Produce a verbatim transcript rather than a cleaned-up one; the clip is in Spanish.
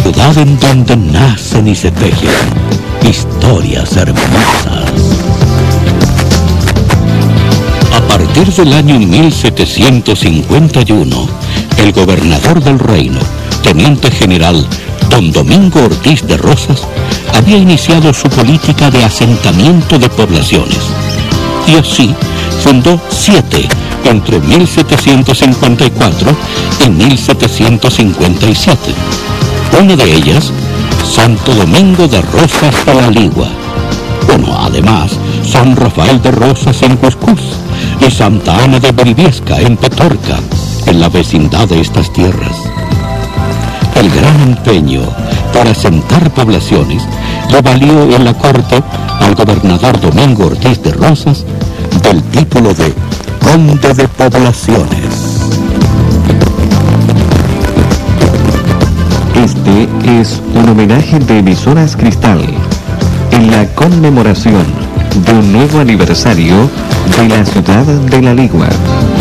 ciudad en donde nacen y se tejen historias hermosas. A partir del año mil setecientos cincuenta y uno, el gobernador del reino, teniente general don Domingo Ortiz de Rosas, había iniciado su política de asentamiento de poblaciones. Y así fundó siete entre mil setecientos cincuenta y cuatro y mil setecientos cincuenta y siete. Una de ellas, Santo Domingo de Rosas de la Ligua. Bueno, además, San Rafael de Rosas en Cuscús y Santa Ana de Briviesca en Petorca, en la vecindad de estas tierras. El gran empeño para asentar poblaciones le valió en la corte al gobernador Domingo Ortiz de Rosas del título de Conde de Poblaciones. Este es un homenaje de Emisoras Cristal en la conmemoración de un nuevo aniversario de la ciudad de La Ligua.